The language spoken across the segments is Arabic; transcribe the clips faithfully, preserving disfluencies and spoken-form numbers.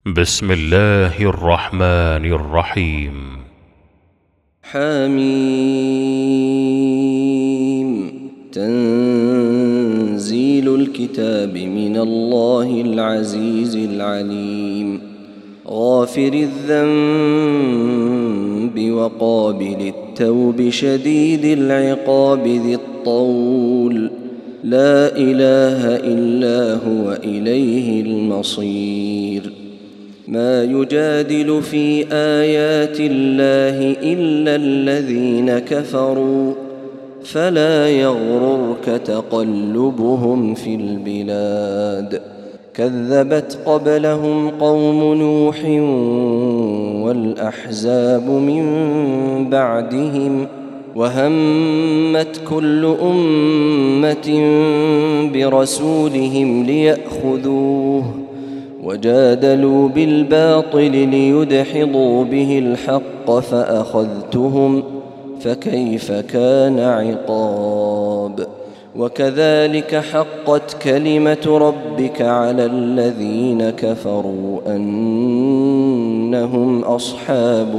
بسم الله الرحمن الرحيم. حميم. تنزيل الكتاب من الله العزيز العليم. غافر الذنب وقابل التوب شديد العقاب ذي الطول. لا إله إلا هو إليه المصير. ما يجادل في آيات الله إلا الذين كفروا فلا يغررك تقلبهم في البلاد. كذبت قبلهم قوم نوح والأحزاب من بعدهم وهمت كل أمة برسولهم ليأخذوه وجادلوا بالباطل ليدحضوا به الحق فأخذتهم فكيف كان عقاب. وكذلك حقت كلمة ربك على الذين كفروا أنهم أصحاب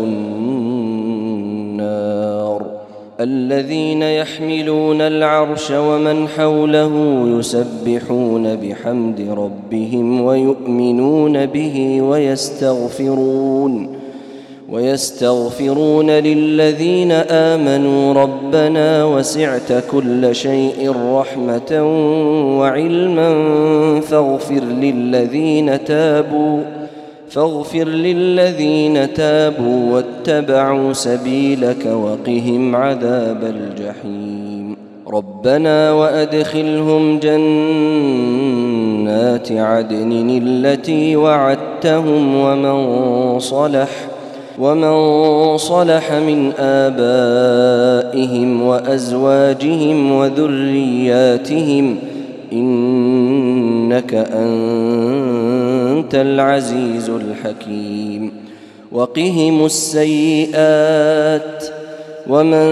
النار. الذين يحملون العرش ومن حوله يسبحون بحمد ربهم ويؤمنون به ويستغفرون ويستغفرون للذين آمنوا ربنا وسعت كل شيء رحمة وعلما فاغفر للذين تابوا فاغفر للذين تابوا واتبعوا سبيلك وقهم عذاب الجحيم. ربنا وأدخلهم جنات عدن التي وعدتهم ومن صلح ومن صلح من آبائهم وأزواجهم وذرياتهم إنك أنت العزيز الحكيم. وقهم السيئات ومن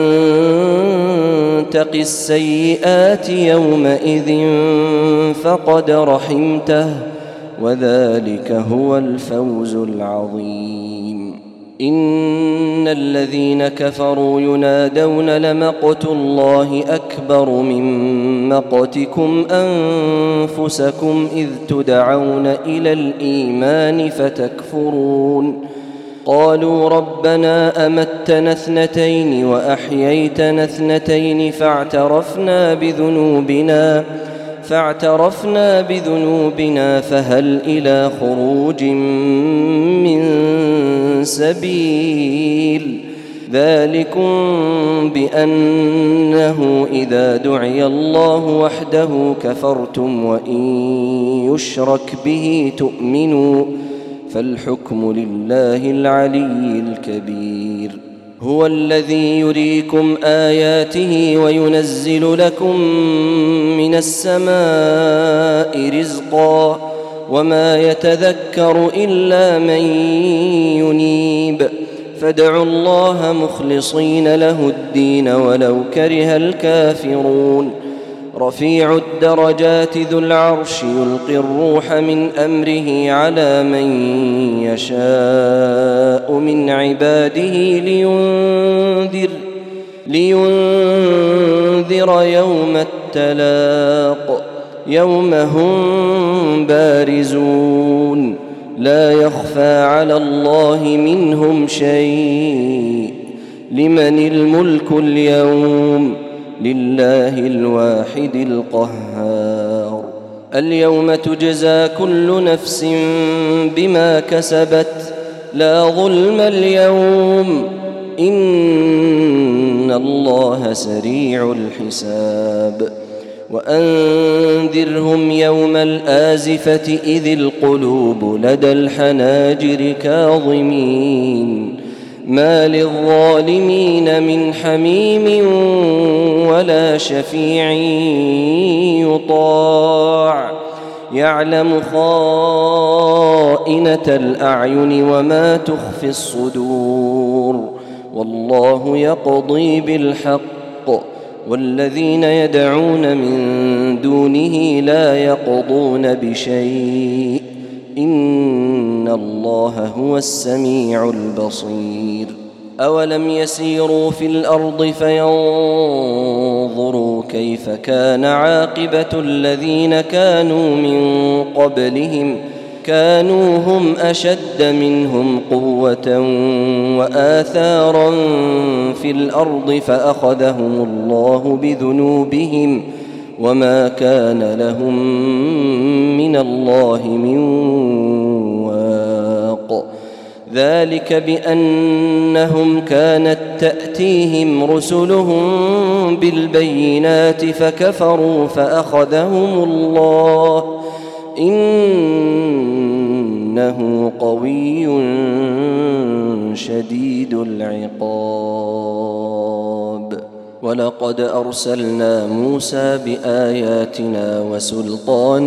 تق السيئات يومئذ فقد رحمته وذلك هو الفوز العظيم. إن الذين كفروا ينادون لمقت الله أكبر من مقتكم أنفسكم إذ تدعون إلى الإيمان فتكفرون. قالوا ربنا أمتنا اثنتين وأحييتنا اثنتين فاعترفنا بذنوبنا فاعترفنا بذنوبنا فهل إلى خروج من سبيل. ذلكم بأنه إذا دعي الله وحده كفرتم وإن يشرك به تؤمنوا فالحكم لله العلي الكبير. هو الذي يريكم آياته وينزل لكم من السماء رزقا وما يتذكر إلا من ينيب. فادعوا الله مخلصين له الدين ولو كره الكافرون. رفيع الدرجات ذو العرش يلقي الروح من أمره على من يشاء من عباده لينذر, لينذر يوم التلاق يوم هم بارزون لا يخفى على الله منهم شيء. لمن الملك اليوم لله الواحد القهار. اليوم تجزى كل نفس بما كسبت لا ظلم اليوم إن الله سريع الحساب. وأنذرهم يوم الآزفة إذ القلوب لدى الحناجر كاظمين ما للظالمين من حميم ولا شفيع يطاع. يعلم خائنة الأعين وما تخفي الصدور والله يقضي بالحق والذين يدعون من دونه لا يقضون بشيء إن الله هو السميع البصير. أولم يسيروا في الأرض فينظروا كيف كان عاقبة الذين كانوا من قبلهم كانوا هم أشد منهم قوة وآثارا في الأرض فأخذهم الله بذنوبهم وما كان لهم من الله من واق. ذلك بأنهم كانت تأتيهم رسلهم بالبينات فكفروا فأخذهم الله إنه قوي شديد العقاب. ولقد أرسلنا موسى بآياتنا وسلطان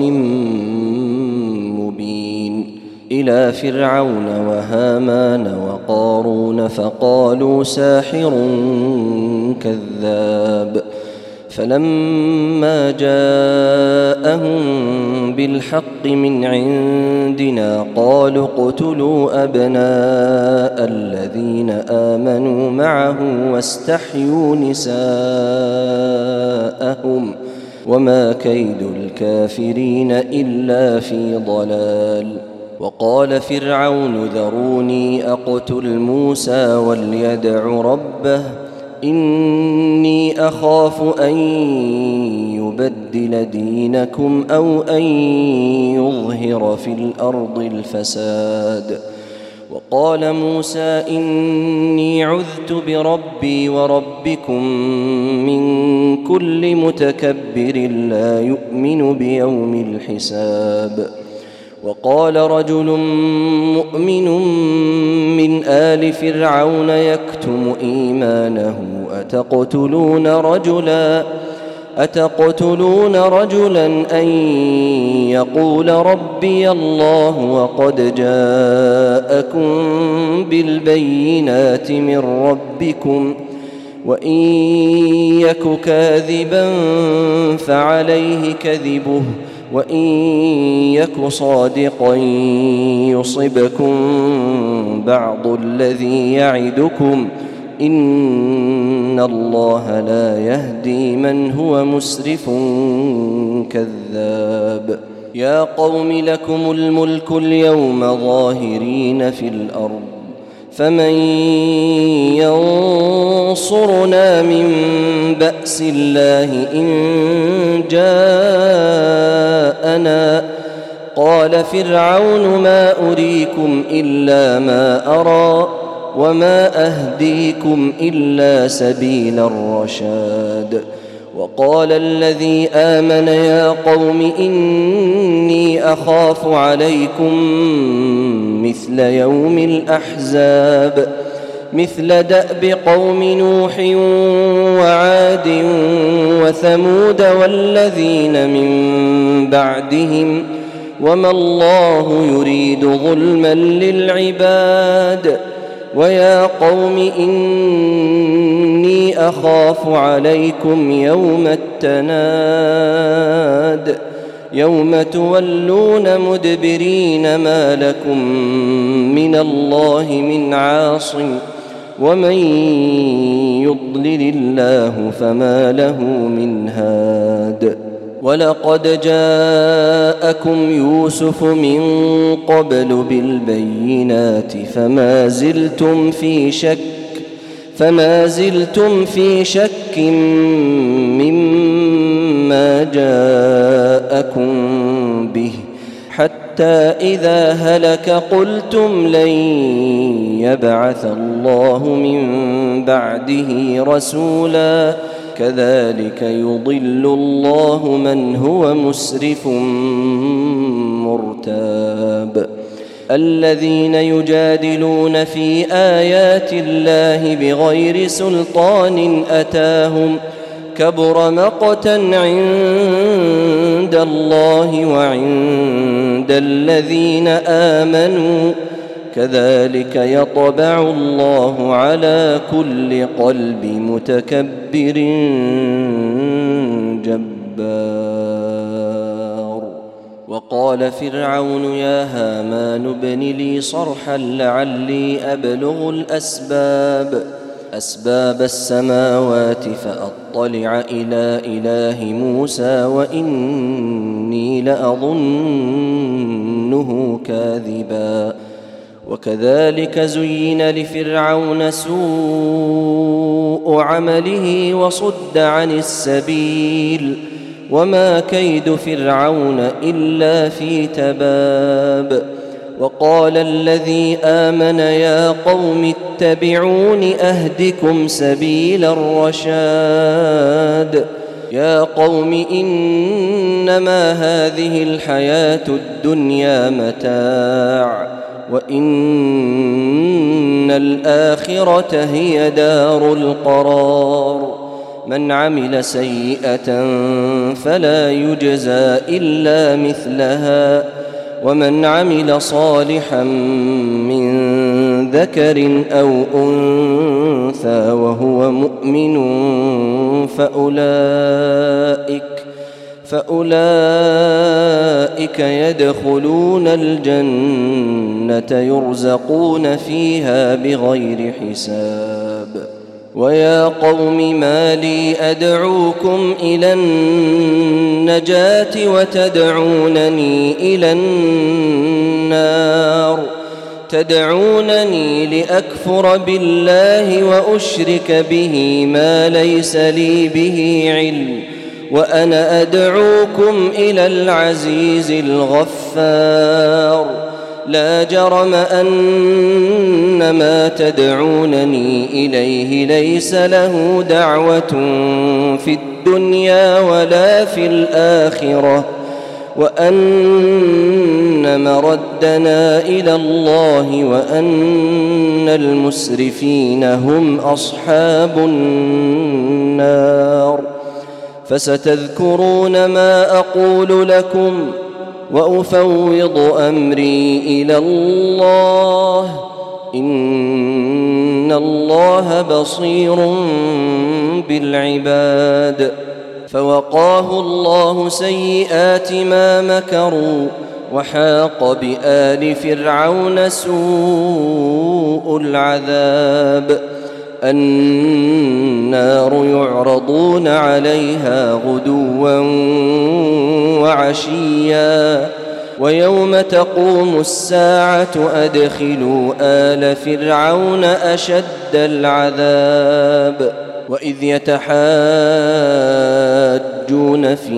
مبين إلى فرعون وهامان وقارون فقالوا ساحر كذاب. فلما جاءهم بالحق من عندنا قالوا اقتلوا أبناء الذين آمنوا معه واستحيوا نساءهم وما كيد الكافرين إلا في ضلال. وقال فرعون ذروني أقتل موسى وليدع ربه إني أخاف أن يبدل دينكم أو أن يظهر في الأرض الفساد. وقال موسى إني عذت بربي وربكم من كل متكبر لا يؤمن بيوم الحساب. وقال رجل مؤمن من آل فرعون يكتم إيمانه أتقتلون رجلا أتقتلون رجلا أن يقول ربي الله وقد جاءكم بالبينات من ربكم وإن يك كاذبا فعليه كذبه وإن يك صادقا يصبكم بعض الذي يعدكم إن الله لا يهدي من هو مسرف كذاب. يا قوم لكم الملك اليوم ظاهرين في الأرض فمن ينصرنا من بأس الله إن جاءنا. قال فرعون ما أريكم إلا ما أرى وما أهديكم إلا سبيل الرشاد. وقال الذي آمن يا قوم إني أخاف عليكم مثل يوم الأحزاب مثل دأب قوم نوح وعاد وثمود والذين من بعدهم وما الله يريد ظلما للعباد. ويا قوم إني أخاف عليكم يوم التناد يوم تولون مدبرين ما لكم من الله من عاصم ومن يضلل الله فما له من هاد. ولقد جاءكم يوسف من قبل بالبينات فما زلتم في شك فما زلتم في شك مما جاءكم به حتى إذا هلك قلتم لن يبعث الله من بعده رسولا كذلك يضل الله من هو مسرف مرتاب. الذين يجادلون في آيات الله بغير سلطان أتاهم كبر مقتا عند الله وعند الذين آمنوا كذلك يطبع الله على كل قلب متكبر جبار. وقال فرعون يا هامان ابن لي صرحا لعلي أبلغ الأسباب أسباب السماوات فأطلع إلى إله موسى وإني لأظنه كاذبا وكذلك زين لفرعون سوء عمله وصد عن السبيل وما كيد فرعون إلا في تباب وقال الذي آمن يا قوم اتبعون أهدكم سبيل الرشاد يا قوم إنما هذه الحياة الدنيا متاع وإن الآخرة هي دار القرار من عمل سيئة فلا يجزى إلا مثلها ومن عمل صالحا من ذكر أو أنثى وهو مؤمن فأولئك فأولئك يدخلون الجنة يرزقون فيها بغير حساب ويا قوم ما لي أدعوكم إلى النجاة وتدعونني إلى النار تدعونني لأكفر بالله وأشرك به ما ليس لي به علم وأنا أدعوكم إلى العزيز الغفار لا جرم أن ما تدعونني إليه ليس له دعوة في الدنيا ولا في الآخرة وأن مردنا إلى الله وأن المسرفين هم أصحاب النار فستذكرون ما أقول لكم وأفوض أمري إلى الله إن الله بصير بالعباد فوقاه الله سيئات ما مكروا وحاق بآل فرعون سوء العذاب النار يعرضون عليها غدوا وعشيا ويوم تقوم الساعة أدخلوا آل فرعون أشد العذاب وإذ يتحاجون في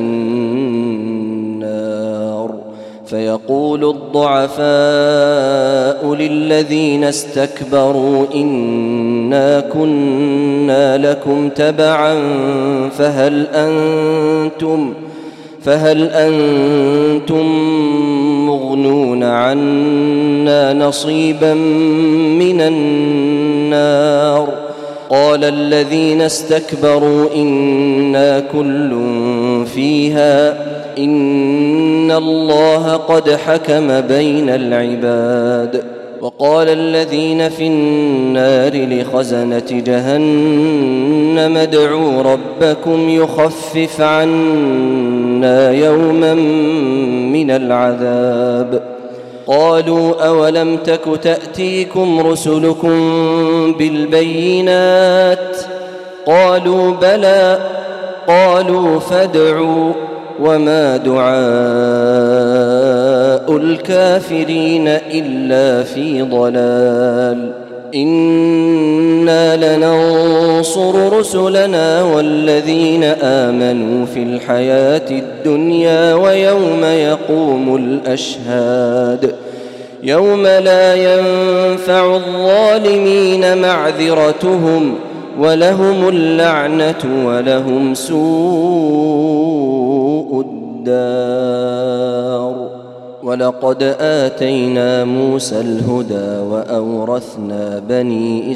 النار فيقول الضعفاء للذين استكبروا إنا كنا لكم تبعا فهل أنتم فهل أنتم مغنون عنا نصيبا من النار قال الذين استكبروا إنا كل فيها إن الله قد حكم بين العباد وقال الذين في النار لخزنة جهنم ادعوا ربكم يخفف عنا يوما من العذاب قالوا أولم تك تأتيكم رسلكم بالبينات قالوا بلى قالوا فادعوا وما دعاء الكافرين إلا في ضلال إنا لننصر رسلنا والذين آمنوا في الحياة الدنيا ويوم يقوم الأشهاد يوم لا ينفع الظالمين معذرتهم ولهم اللعنة ولهم سوء الدار ولقد آتينا موسى الهدى وأورثنا بني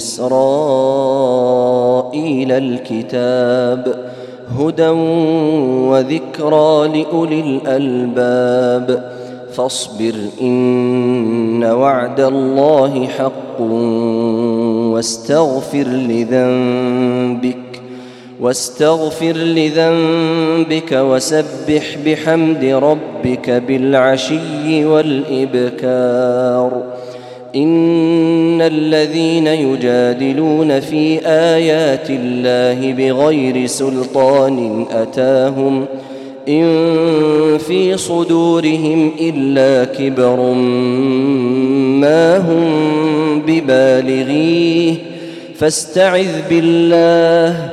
إسرائيل الكتاب هدى وذكرى لأولي الألباب فاصبر إن وعد الله حق واستغفر لذنبك واستغفر لذنبك وسبح بحمد ربك بالعشي والإبكار. إن الذين يجادلون في آيات الله بغير سلطان أتاهم إن في صدورهم إلا كبر ما هم ببالغيه فاستعذ بالله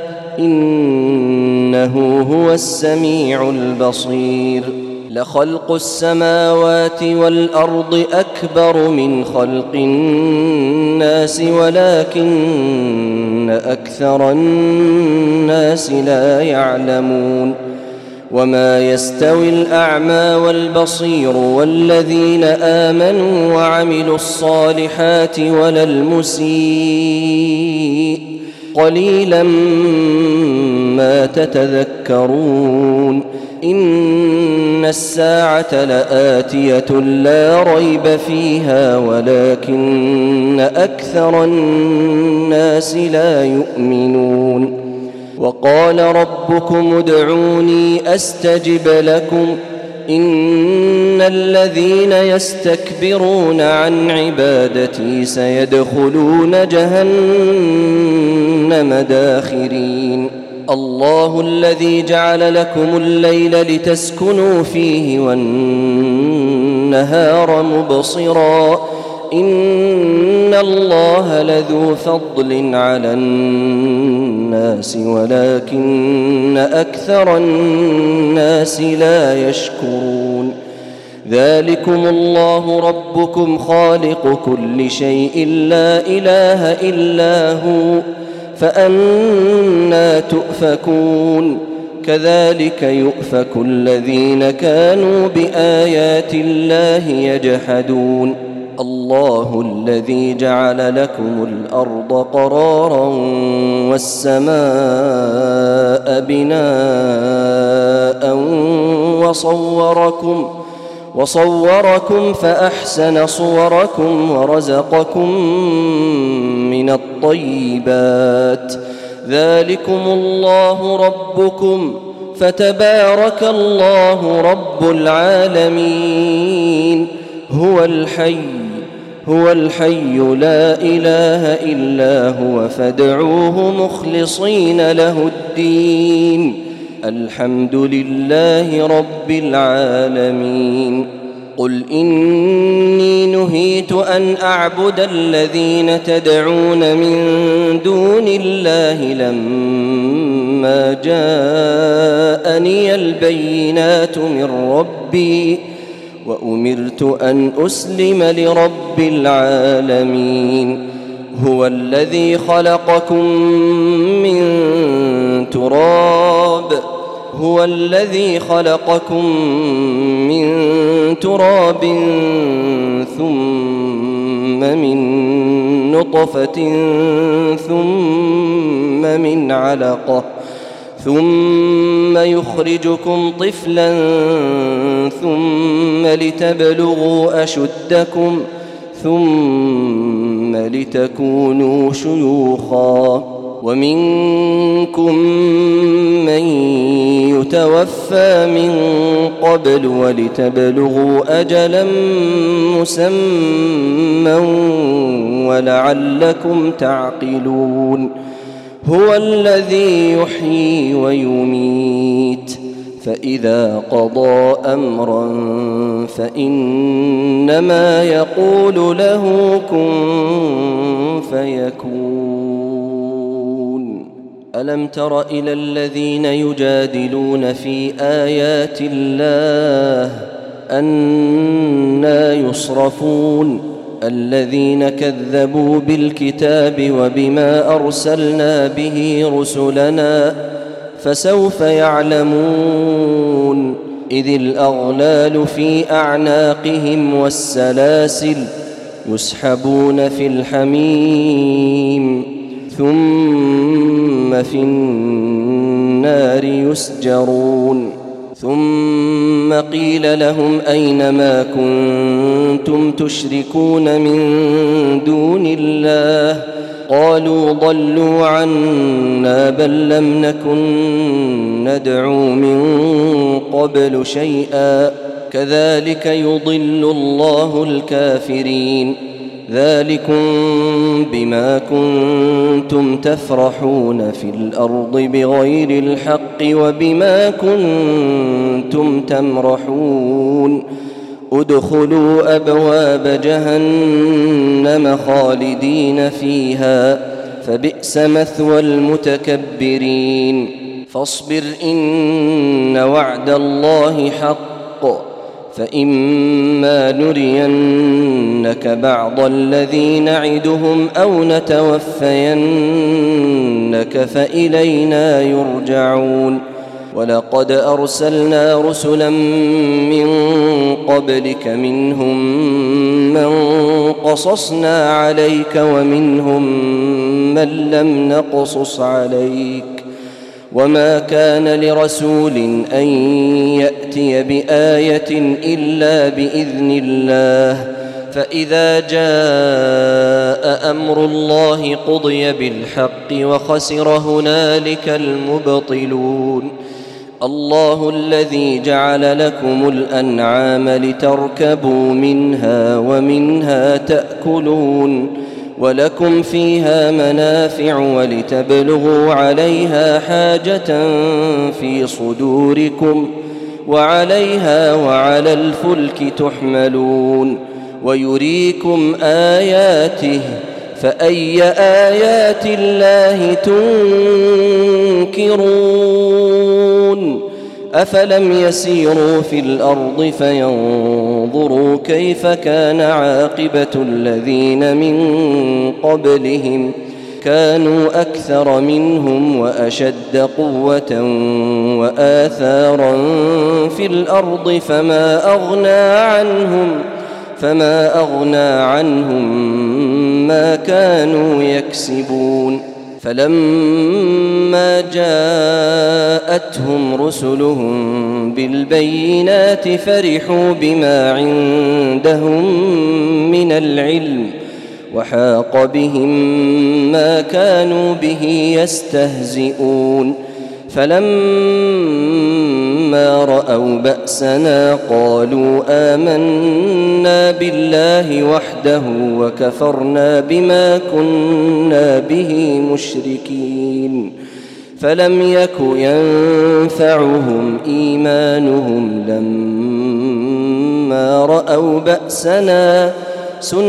إنه هو السميع البصير. لخلق السماوات والأرض أكبر من خلق الناس ولكن أكثر الناس لا يعلمون. وما يستوي الأعمى والبصير والذين آمنوا وعملوا الصالحات ولا المسيء قليلا ما تتذكرون. إن الساعة لآتية لا ريب فيها ولكن أكثر الناس لا يؤمنون. وقال ربكم ادعوني أستجب لكم إن الذين يستكبرون عن عبادتي سيدخلون جهنم داخرين. الله الذي جعل لكم الليل لتسكنوا فيه والنهار مبصرا إن الله لذو فضل على الناس ولكن أكثر الناس لا يشكرون. ذلكم الله ربكم خالق كل شيء لا إله إلا هو فأنى تؤفكون. كذلك يؤفك الذين كانوا بآيات الله يجحدون. الله الذي جعل لكم الأرض قرارا والسماء بناء وصوركم وصوركم فأحسن صوركم ورزقكم من الطيبات. ذلكم الله ربكم فتبارك الله رب العالمين. هو الحي هو الحي لا إله إلا هو فادعوه مخلصين له الدين الحمد لله رب العالمين. قل إني نهيت أن أعبد الذين تدعون من دون الله لما جاءني البينات من ربي وأمرت أن أسلم لرب العالمين. هو الذي خلقكم من تراب هو الذي خلقكم من تراب ثم من نطفة ثم من علقة ثم يخرجكم طفلا ثم لتبلغوا أشدكم ثم لتكونوا شيوخا ومنكم من يتوفى من قبل ولتبلغوا أجلا مسمى ولعلكم تعقلون. هو الذي يحيي ويميت فإذا قضى أمرا فإنما يقول له كن فيكون. ألم تر إلى الذين يجادلون في آيات الله أنى يصرفون الذين كذبوا بالكتاب وبما أرسلنا به رسلنا فسوف يعلمون إذ الأغلال في أعناقهم والسلاسل يسحبون في الحميم ثم في النار يسجرون. ثم قيل لهم أين ما كنتم تشركون من دون الله قالوا ضلوا عنا بل لم نكن ندعو من قبل شيئا كذلك يضل الله الكافرين ذلكم بما كنتم تفرحون في الأرض بغير الحق وبما كنتم تمرحون ادخلوا أبواب جهنم خالدين فيها فبئس مثوى المتكبرين فاصبر إن وعد الله حق فإما نرينك بعض الذي نعدهم أو نتوفينك فإلينا يرجعون ولقد أرسلنا رسلا من قبلك منهم من قصصنا عليك ومنهم من لم نقصص عليك وما كان لرسول أن يأتي بآية إلا بإذن الله فإذا جاء أمر الله قضي بالحق وخسر هنالك المبطلون الله الذي جعل لكم الأنعام لتركبوا منها ومنها تأكلون ولكم فيها منافع ولتبلغوا عليها حاجة في صدوركم وعليها وعلى الفلك تحملون ويريكم آياته فأي آيات الله تنكرون أفلم يسيروا في الأرض فينظروا كيف كان عاقبة الذين من قبلهم كانوا أكثر منهم وأشد قوة وآثارا في الأرض فما أغنى عنهم فما أغنى عنهم ما كانوا يكسبون فلما جاءتهم رسلهم بالبينات فرحوا بما عندهم من العلم وحاق بهم ما كانوا به يستهزئون فلما رأوا بأسنا قالوا آمنا بالله وحده وكفرنا بما كنا به مشركين فلم يك ينفعهم إيمانهم لما رأوا بأسنا سنة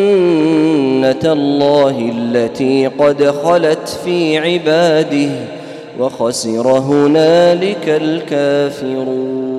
الله التي قد خلت في عباده وخسر هنالك الكافرون.